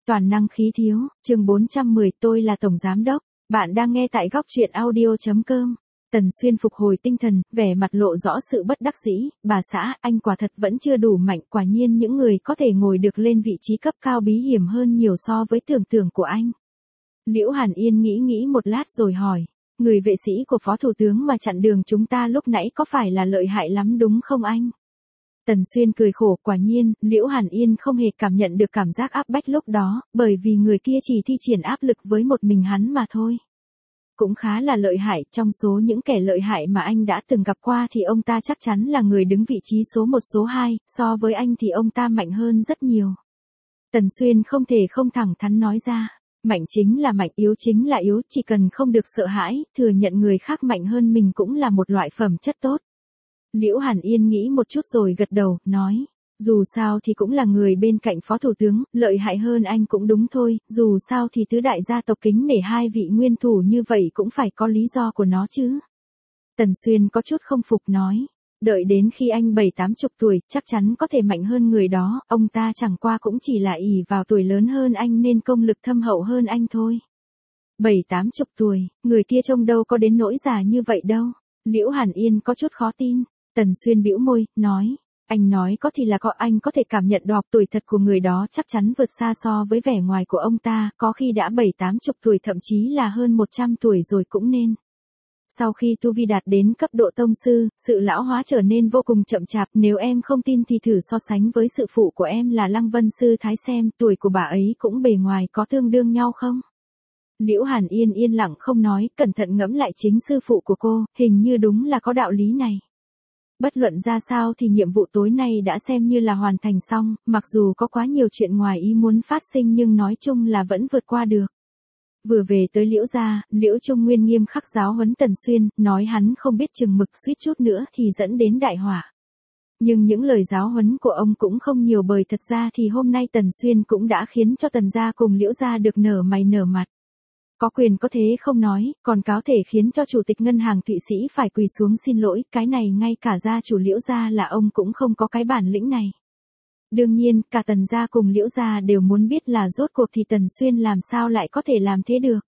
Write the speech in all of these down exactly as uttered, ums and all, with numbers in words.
toàn năng khí thiếu, chương bốn trăm mười tôi là Tổng Giám Đốc. Bạn đang nghe tại góc truyện audio chấm com. Tần Xuyên phục hồi tinh thần, vẻ mặt lộ rõ sự bất đắc dĩ, bà xã, anh quả thật vẫn chưa đủ mạnh, quả nhiên những người có thể ngồi được lên vị trí cấp cao bí hiểm hơn nhiều so với tưởng tượng của anh. Liễu Hàn Yên nghĩ nghĩ một lát rồi hỏi, người vệ sĩ của Phó Thủ tướng mà chặn đường chúng ta lúc nãy có phải là lợi hại lắm đúng không anh? Tần Xuyên cười khổ, quả nhiên, Liễu Hàn Yên không hề cảm nhận được cảm giác áp bách lúc đó, bởi vì người kia chỉ thi triển áp lực với một mình hắn mà thôi. Cũng khá là lợi hại, trong số những kẻ lợi hại mà anh đã từng gặp qua thì ông ta chắc chắn là người đứng vị trí số một số hai, so với anh thì ông ta mạnh hơn rất nhiều. Tần Xuyên không thể không thẳng thắn nói ra, mạnh chính là mạnh, yếu chính là yếu, chỉ cần không được sợ hãi, thừa nhận người khác mạnh hơn mình cũng là một loại phẩm chất tốt. Liễu Hàn Yên nghĩ một chút rồi gật đầu, nói, dù sao thì cũng là người bên cạnh Phó Thủ tướng, lợi hại hơn anh cũng đúng thôi, dù sao thì tứ đại gia tộc kính nể hai vị nguyên thủ như vậy cũng phải có lý do của nó chứ. Tần Xuyên có chút không phục nói, đợi đến khi anh bảy tám chục tuổi, chắc chắn có thể mạnh hơn người đó, ông ta chẳng qua cũng chỉ là ỷ vào tuổi lớn hơn anh nên công lực thâm hậu hơn anh thôi. Bảy tám chục tuổi, người kia trông đâu có đến nỗi già như vậy đâu. Liễu Hàn Yên có chút khó tin. Tần Xuyên bĩu môi, nói, anh nói có thì là có, anh có thể cảm nhận được tuổi thật của người đó chắc chắn vượt xa so với vẻ ngoài của ông ta, có khi đã bảy tám chục tuổi thậm chí là hơn một trăm tuổi rồi cũng nên. Sau khi tu vi đạt đến cấp độ tông sư, sự lão hóa trở nên vô cùng chậm chạp, nếu em không tin thì thử so sánh với sự phụ của em là Lăng Vân Sư Thái xem, tuổi của bà ấy cũng bề ngoài có tương đương nhau không? Liễu Hàn Yên yên lặng không nói, cẩn thận ngẫm lại chính sư phụ của cô, hình như đúng là có đạo lý này. Bất luận ra sao thì nhiệm vụ tối nay đã xem như là hoàn thành xong, mặc dù có quá nhiều chuyện ngoài ý muốn phát sinh nhưng nói chung là vẫn vượt qua được. Vừa về tới Liễu gia, Liễu Trung Nguyên nghiêm khắc giáo huấn Tần Xuyên, nói hắn không biết chừng mực, suýt chút nữa thì dẫn đến đại họa. Nhưng những lời giáo huấn của ông cũng không nhiều, bởi thật ra thì hôm nay Tần Xuyên cũng đã khiến cho Tần gia cùng Liễu gia được nở mày nở mặt. Có quyền có thế không nói, còn có thể khiến cho chủ tịch ngân hàng Thụy Sĩ phải quỳ xuống xin lỗi, cái này ngay cả gia chủ Liễu gia là ông cũng không có cái bản lĩnh này. Đương nhiên, cả Tần gia cùng Liễu gia đều muốn biết là rốt cuộc thì Tần Xuyên làm sao lại có thể làm thế được.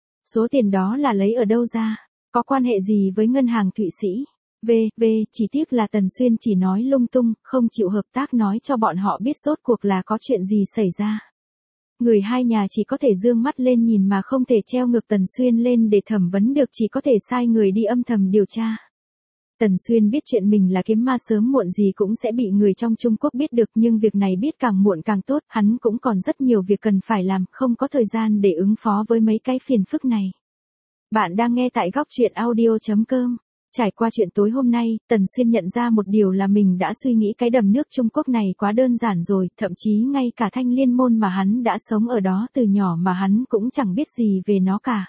Số tiền đó là lấy ở đâu ra, có quan hệ gì với ngân hàng Thụy Sĩ? V, V, chỉ tiếc là Tần Xuyên chỉ nói lung tung, không chịu hợp tác nói cho bọn họ biết rốt cuộc là có chuyện gì xảy ra. Người hai nhà chỉ có thể dương mắt lên nhìn mà không thể treo ngược Tần Xuyên lên để thẩm vấn được, chỉ có thể sai người đi âm thầm điều tra. Tần Xuyên biết chuyện mình là kiếm ma sớm muộn gì cũng sẽ bị người trong Trung Quốc biết được, nhưng việc này biết càng muộn càng tốt, hắn cũng còn rất nhiều việc cần phải làm, không có thời gian để ứng phó với mấy cái phiền phức này. Bạn đang nghe tại góc truyện audio chấm com. Trải qua chuyện tối hôm nay, Tần Xuyên nhận ra một điều là mình đã suy nghĩ cái đầm nước Trung Quốc này quá đơn giản rồi, thậm chí ngay cả Thanh Liên môn mà hắn đã sống ở đó từ nhỏ mà hắn cũng chẳng biết gì về nó cả.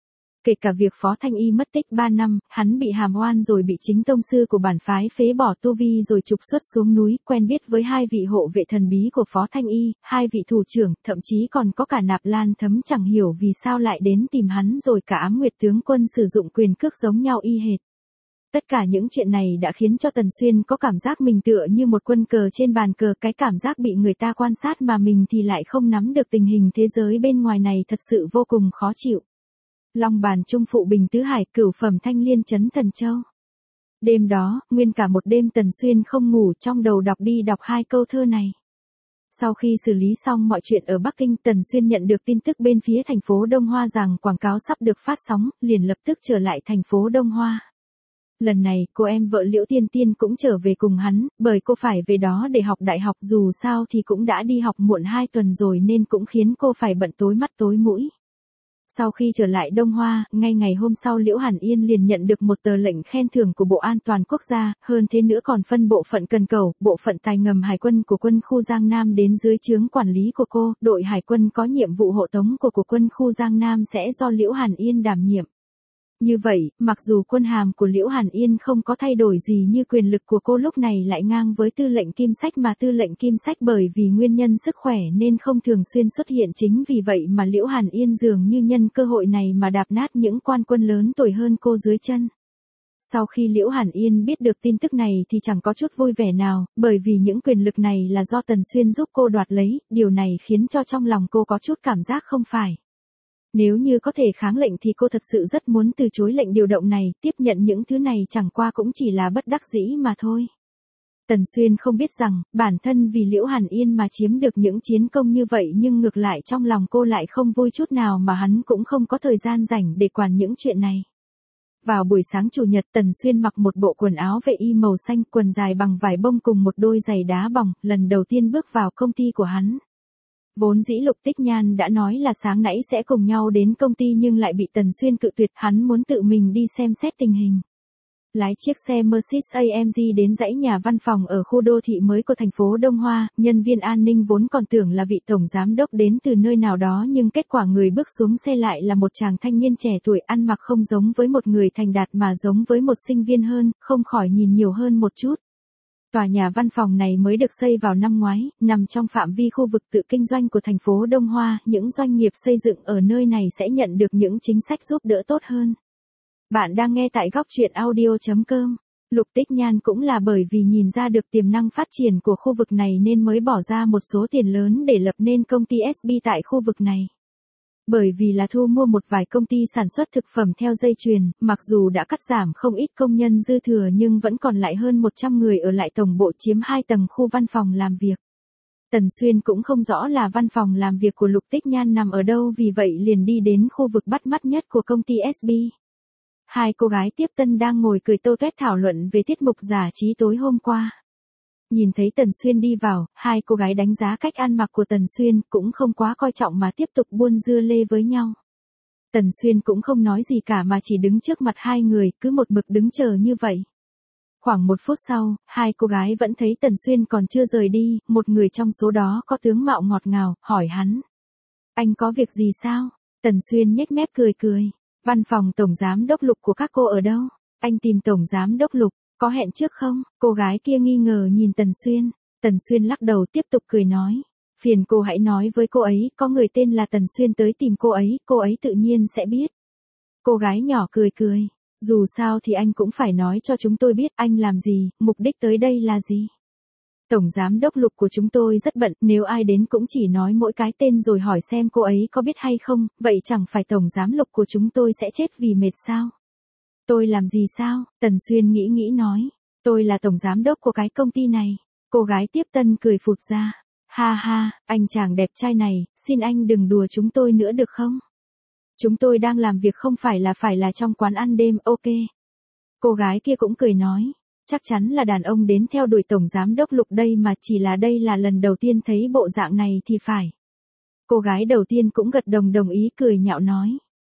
Kể cả việc Phó Thanh Y mất tích ba năm, hắn bị hàm oan rồi bị chính tông sư của bản phái phế bỏ tu vi rồi trục xuất xuống núi, quen biết với hai vị hộ vệ thần bí của Phó Thanh Y, hai vị thủ trưởng, thậm chí còn có cả Nạp Lan Thấm chẳng hiểu vì sao lại đến tìm hắn, rồi cả Ám Nguyệt tướng quân sử dụng quyền cước giống nhau y hệt. Tất cả những chuyện này đã khiến cho Tần Xuyên có cảm giác mình tựa như một quân cờ trên bàn cờ, cái cảm giác bị người ta quan sát mà mình thì lại không nắm được tình hình thế giới bên ngoài này thật sự vô cùng khó chịu. Long bàn trung phụ bình tứ hải, cửu phẩm thanh liên chấn thần châu. Đêm đó, nguyên cả một đêm Tần Xuyên không ngủ, trong đầu đọc đi đọc hai câu thơ này. Sau khi xử lý xong mọi chuyện ở Bắc Kinh, Tần Xuyên nhận được tin tức bên phía thành phố Đông Hoa rằng quảng cáo sắp được phát sóng, liền lập tức trở lại thành phố Đông Hoa. Lần này, cô em vợ Liễu Tiên Tiên cũng trở về cùng hắn, bởi cô phải về đó để học đại học, dù sao thì cũng đã đi học muộn hai tuần rồi nên cũng khiến cô phải bận tối mắt tối mũi. Sau khi trở lại Đông Hoa, ngay ngày hôm sau Liễu Hàn Yên liền nhận được một tờ lệnh khen thưởng của Bộ An toàn Quốc gia, hơn thế nữa còn phân bộ phận cần cầu, bộ phận tài ngầm hải quân của quân khu Giang Nam đến dưới trướng quản lý của cô, đội hải quân có nhiệm vụ hộ tống của của quân khu Giang Nam sẽ do Liễu Hàn Yên đảm nhiệm. Như vậy, mặc dù quân hàm của Liễu Hàn Yên không có thay đổi gì nhưng quyền lực của cô lúc này lại ngang với tư lệnh Kim Sách, mà tư lệnh Kim Sách bởi vì nguyên nhân sức khỏe nên không thường xuyên xuất hiện, chính vì vậy mà Liễu Hàn Yên dường như nhân cơ hội này mà đạp nát những quan quân lớn tuổi hơn cô dưới chân. Sau khi Liễu Hàn Yên biết được tin tức này thì chẳng có chút vui vẻ nào, bởi vì những quyền lực này là do Tần Xuyên giúp cô đoạt lấy, điều này khiến cho trong lòng cô có chút cảm giác không phải. Nếu như có thể kháng lệnh thì cô thật sự rất muốn từ chối lệnh điều động này, tiếp nhận những thứ này chẳng qua cũng chỉ là bất đắc dĩ mà thôi. Tần Xuyên không biết rằng, bản thân vì Liễu Hàn Yên mà chiếm được những chiến công như vậy nhưng ngược lại trong lòng cô lại không vui chút nào mà hắn cũng không có thời gian rảnh để quản những chuyện này. Vào buổi sáng chủ nhật Tần Xuyên mặc một bộ quần áo vệ y màu xanh, quần dài bằng vải bông cùng một đôi giày đá bỏng, lần đầu tiên bước vào công ty của hắn. Vốn dĩ Lục Tích Nhan đã nói là sáng nãy sẽ cùng nhau đến công ty nhưng lại bị Tần Xuyên cự tuyệt, hắn muốn tự mình đi xem xét tình hình. Lái chiếc xe Mercedes a em giê đến dãy nhà văn phòng ở khu đô thị mới của thành phố Đông Hoa, nhân viên an ninh vốn còn tưởng là vị tổng giám đốc đến từ nơi nào đó nhưng kết quả người bước xuống xe lại là một chàng thanh niên trẻ tuổi ăn mặc không giống với một người thành đạt mà giống với một sinh viên hơn, không khỏi nhìn nhiều hơn một chút. Tòa nhà văn phòng này mới được xây vào năm ngoái, nằm trong phạm vi khu vực tự kinh doanh của thành phố Đông Hoa, những doanh nghiệp xây dựng ở nơi này sẽ nhận được những chính sách giúp đỡ tốt hơn. Bạn đang nghe tại góc truyện audio chấm com. Lục Tích Nhan cũng là bởi vì nhìn ra được tiềm năng phát triển của khu vực này nên mới bỏ ra một số tiền lớn để lập nên công ty ét bê tại khu vực này. Bởi vì là thu mua một vài công ty sản xuất thực phẩm theo dây chuyền, mặc dù đã cắt giảm không ít công nhân dư thừa nhưng vẫn còn lại hơn một trăm người ở lại tổng bộ chiếm hai tầng khu văn phòng làm việc. Tần Xuyên cũng không rõ là văn phòng làm việc của Lục Tích Nhan nằm ở đâu vì vậy liền đi đến khu vực bắt mắt nhất của công ty ét bê. Hai cô gái tiếp tân đang ngồi cười tô toét thảo luận về tiết mục giải trí tối hôm qua. Nhìn thấy Tần Xuyên đi vào, hai cô gái đánh giá cách ăn mặc của Tần Xuyên cũng không quá coi trọng mà tiếp tục buôn dưa lê với nhau. Tần Xuyên cũng không nói gì cả mà chỉ đứng trước mặt hai người, cứ một mực đứng chờ như vậy. Khoảng một phút sau, hai cô gái vẫn thấy Tần Xuyên còn chưa rời đi, một người trong số đó có tướng mạo ngọt ngào, hỏi hắn. Anh có việc gì sao? Tần Xuyên nhếch mép cười cười. Văn phòng tổng giám đốc Lục của các cô ở đâu? Anh tìm tổng giám đốc Lục, có hẹn trước không? Cô gái kia nghi ngờ nhìn Tần Xuyên. Tần Xuyên lắc đầu tiếp tục cười nói. Phiền cô hãy nói với cô ấy, có người tên là Tần Xuyên tới tìm cô ấy, cô ấy tự nhiên sẽ biết. Cô gái nhỏ cười cười. Dù sao thì anh cũng phải nói cho chúng tôi biết anh làm gì, mục đích tới đây là gì. Tổng giám đốc Lục của chúng tôi rất bận, nếu ai đến cũng chỉ nói mỗi cái tên rồi hỏi xem cô ấy có biết hay không, vậy chẳng phải tổng giám Lục của chúng tôi sẽ chết vì mệt sao? Tôi làm gì sao? Tần Xuyên nghĩ nghĩ nói, tôi là tổng giám đốc của cái công ty này. Cô gái tiếp tân cười phụt ra, ha ha, anh chàng đẹp trai này, xin anh đừng đùa chúng tôi nữa được không? Chúng tôi đang làm việc không phải là phải là trong quán ăn đêm, ok. Cô gái kia cũng cười nói. Chắc chắn là đàn ông đến theo đuổi tổng giám đốc Lục đây mà chỉ là đây là lần đầu tiên thấy bộ dạng này thì phải. Cô gái đầu tiên cũng gật đồng đồng ý cười nhạo nói.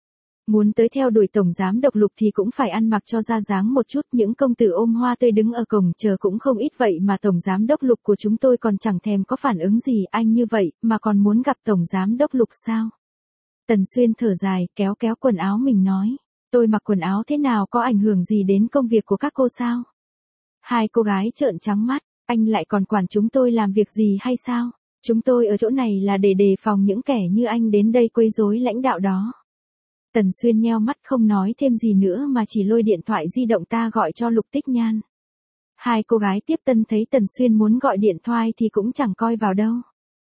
Muốn tới theo đuổi tổng giám đốc Lục thì cũng phải ăn mặc cho ra dáng một chút, những công tử ôm hoa tươi đứng ở cổng chờ cũng không ít vậy mà tổng giám đốc Lục của chúng tôi còn chẳng thèm có phản ứng gì, anh như vậy mà còn muốn gặp tổng giám đốc Lục sao? Tần Xuyên thở dài, kéo kéo quần áo mình nói. Tôi mặc quần áo thế nào có ảnh hưởng gì đến công việc của các cô sao? Hai cô gái trợn trắng mắt, anh lại còn quản chúng tôi làm việc gì hay sao? Chúng tôi ở chỗ này là để đề phòng những kẻ như anh đến đây quấy rối lãnh đạo đó. Tần Xuyên nheo mắt không nói thêm gì nữa mà chỉ lôi điện thoại di động ta gọi cho Lục Tích Nhan. Hai cô gái tiếp tân thấy Tần Xuyên muốn gọi điện thoại thì cũng chẳng coi vào đâu.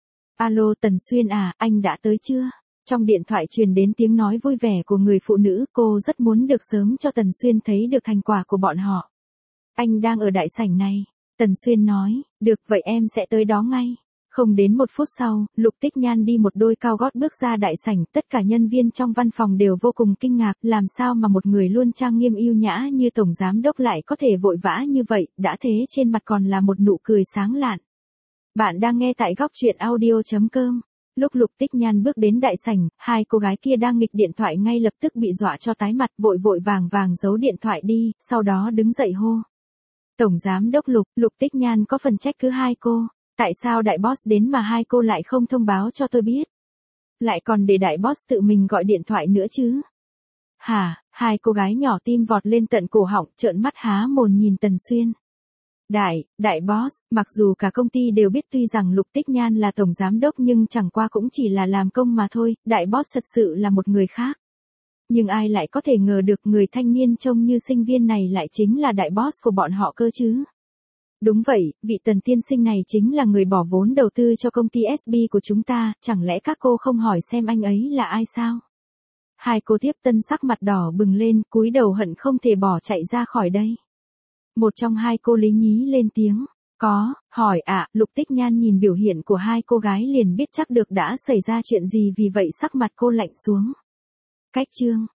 Alo Tần Xuyên à, anh đã tới chưa? Trong điện thoại truyền đến tiếng nói vui vẻ của người phụ nữ, cô rất muốn được sớm cho Tần Xuyên thấy được thành quả của bọn họ. Anh đang ở đại sảnh này. Tần Xuyên nói, được vậy em sẽ tới đó ngay. Không đến một phút sau, Lục Tích Nhan đi một đôi cao gót bước ra đại sảnh, tất cả nhân viên trong văn phòng đều vô cùng kinh ngạc, làm sao mà một người luôn trang nghiêm yêu nhã như tổng giám đốc lại có thể vội vã như vậy, đã thế trên mặt còn là một nụ cười sáng lạn. Bạn đang nghe tại góc truyện audio chấm com. Lúc Lục Tích Nhan bước đến đại sảnh, hai cô gái kia đang nghịch điện thoại ngay lập tức bị dọa cho tái mặt, vội vội vàng vàng giấu điện thoại đi, sau đó đứng dậy hô. Tổng giám đốc Lục, Lục Tích Nhan có phần trách cứ hai cô. Tại sao đại boss đến mà hai cô lại không thông báo cho tôi biết? Lại còn để đại boss tự mình gọi điện thoại nữa chứ? Hả, hai cô gái nhỏ tim vọt lên tận cổ họng, trợn mắt há mồm nhìn Tần Xuyên. Đại, đại boss, mặc dù cả công ty đều biết tuy rằng Lục Tích Nhan là tổng giám đốc nhưng chẳng qua cũng chỉ là làm công mà thôi, đại boss thật sự là một người khác. Nhưng ai lại có thể ngờ được người thanh niên trông như sinh viên này lại chính là đại boss của bọn họ cơ chứ? Đúng vậy, vị Tần tiên sinh này chính là người bỏ vốn đầu tư cho công ty ét bê của chúng ta, chẳng lẽ các cô không hỏi xem anh ấy là ai sao? Hai cô tiếp tân sắc mặt đỏ bừng lên, cúi đầu hận không thể bỏ chạy ra khỏi đây. Một trong hai cô lý nhí lên tiếng. Có, hỏi ạ, Lục Tích Nhan nhìn biểu hiện của hai cô gái liền biết chắc được đã xảy ra chuyện gì, vì vậy sắc mặt cô lạnh xuống. Cách chương